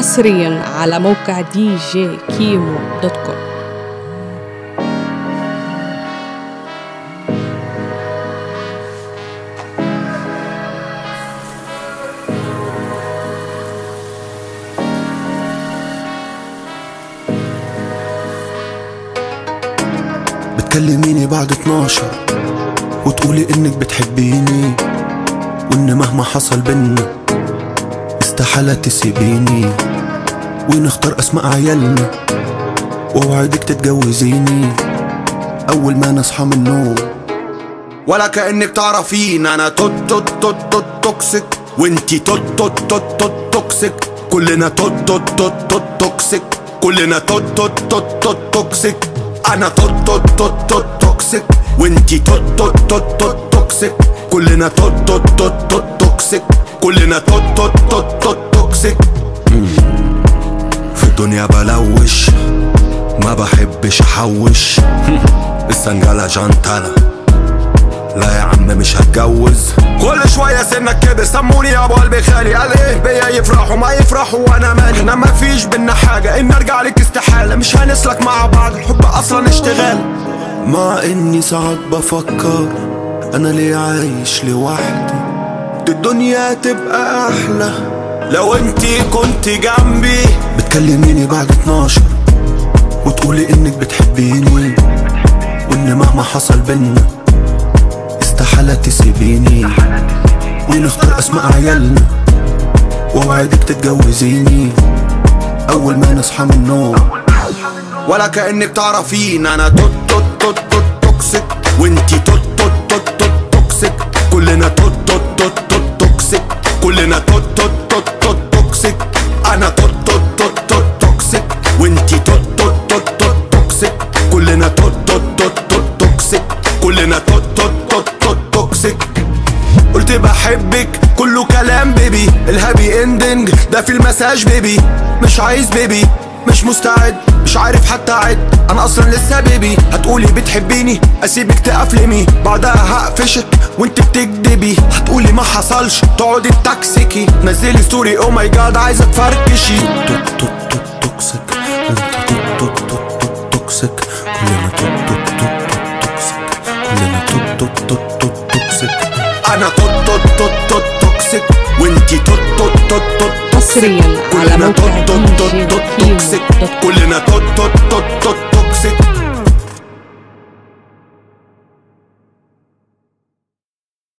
حصريا على موقع djkimo.com. بتكلميني بعد 12 وتقولي انك بتحبيني، وان مهما حصل بينا استحالة تسيبيني، ونختار اسماء عيالنا واوعدك تتجوزيني اول ما نصحى من النوم. ولا كأنك تعرفين انا توت توت توت توت توكسيك، وانتي توت توت توت توت توكسيك، كلنا توت توت توت توت توكسيك، كلنا توت توت توت توت توكسيك. انا توت توت توت توت توكسيك، وانتي توت توت توت توت توكسيك، كلنا توت توت توت توت توكسيك، كلنا توت توت توت توت توكسيك. في الدنيا بلوش ما بحبش احوش السنجالة جانتالا، لا يا عم مش هتجوز. كل شوية سنك كده سموني يا ابو قلبي خالي، قال ايه بيا يفرحوا ما يفرحوا وانا مالي، احنا مفيش بينا حاجة ان ارجع لك استحالة، مش هنسلك مع بعض الحب اصلا اشتغال. مع اني ساعات بفكر انا ليه عايش لوحدي، دي الدنيا تبقى احلى لو انتي كنت جنبي. بتكلميني بعد 12 وتقولي انك بتحبيني، وان مهما حصل بينا استحالة تسيبيني، ونختار اسماء عيالنا واوعدك تتجوزيني اول ما نصحى من النوم. ولا كأنك تعرفين انا توت توت توت توت توكسيك، وانتي توت توت توت توت توكسيك، كلنا توت توت توت توت توكسيك، كلنا توت توت توت توت توكسيك. انا توت توت توت توت توكسيك، وانتي توت توت توت توت توكسيك، كلنا توت توت توت توت توكسيك، كلنا توت توت توت توت توكسيك. قلت بحبك كله كلام بيبي، الهابي اندنج ده في المساج بيبي، مش عايز بيبي مش مستعد مش عارف حتى اعد، انا اصلا لسه بيبي. هتقولي بتحبيني اسيبك تقفلمي، بعدها هقفشك وانت بتكدبي، هتقولي ما حصلش تقعدي تاكسيكي، نزلي ستوري او ماي جاد عايزه تفركشي. توت توت توت توكسيك، وانت توت توت توت توت توكسيك، كلنا توت توت توت توكسيك، كلنا توت توت توت توت توكسيك. انا توت توت توت توت توكسيك، وانتي توت توت توت توت حصريا على موقع djkimo.com. كلنا توت توت توت توت توكسيك.